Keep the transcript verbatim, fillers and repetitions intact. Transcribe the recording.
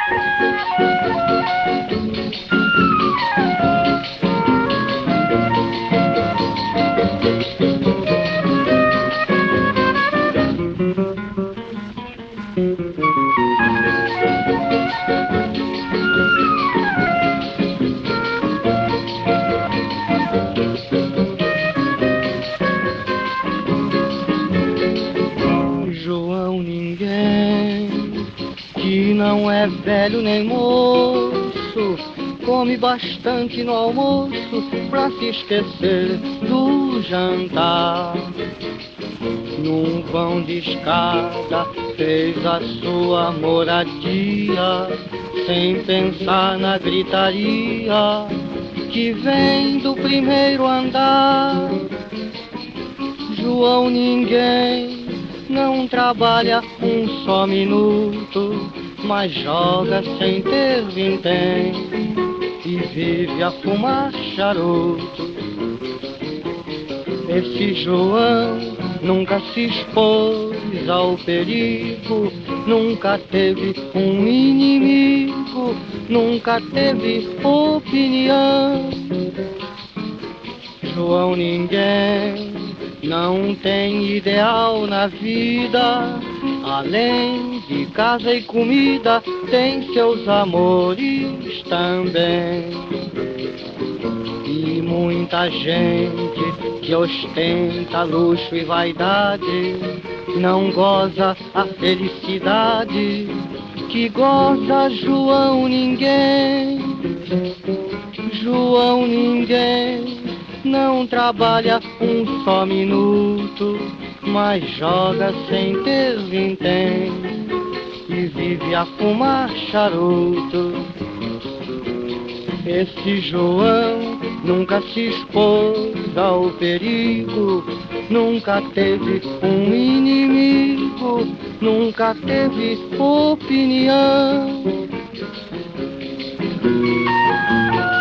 João ninguém, que não é velho nem moço, come bastante no almoço pra se esquecer do jantar. Num vão de escada fez a sua moradia, sem pensar na gritaria que vem do primeiro andar. João ninguém não trabalha um só minuto, mas joga sem ter vintém e vive a fumar charuto. Esse João nunca se expôs ao perigo, nunca teve um inimigo, nunca teve opinião. João ninguém não tem ideal na vida, além de casa e comida, tem seus amores também. E muita gente que ostenta luxo e vaidade não goza a felicidade que goza João ninguém. João ninguém não trabalha um só minuto, mas joga sem ter vintém e vive a fumar charuto. Esse João nunca se expôs ao perigo, nunca teve um inimigo, nunca teve opinião.